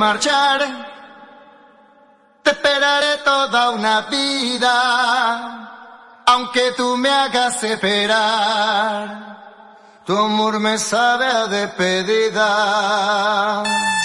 marchar, te esperaré toda una vida, aunque tú me hagas esperar. Tu amor me sabe a despedida.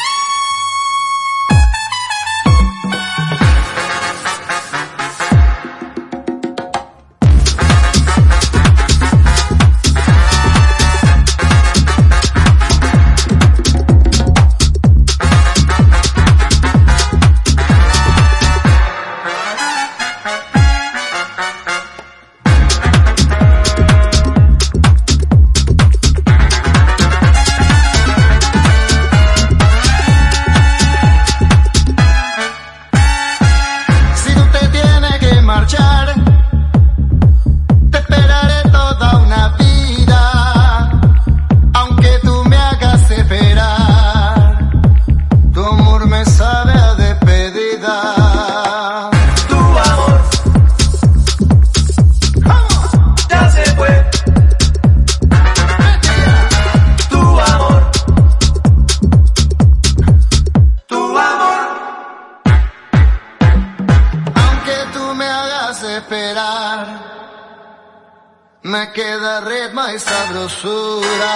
Te esperaré toda una vida, aunque tú me hagas esperar. Tu amor me sabe a despedida. Tu amor ya se fue. Tu amor, tu amor, aunque tú me hagas esperar, me queda ritmo y sabrosura.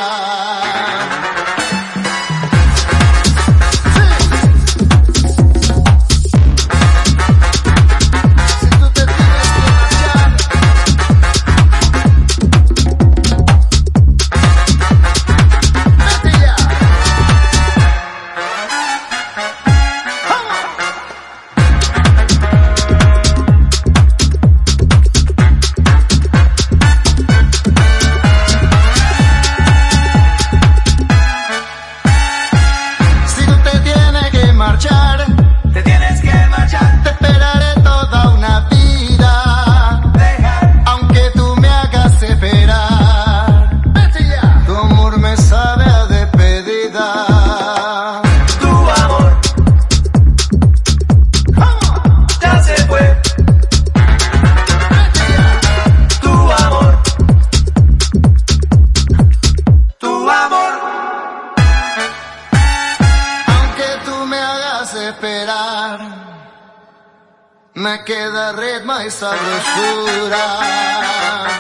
te tienes que marchar. Te esperaré toda una vida, aunque tú me hagas esperar. Tu amor me sabe a despedida. Tu amor ya se fue. Tu amor, tu amor, aunque tú me hagas esperar, me queda ritmo y sabrosura.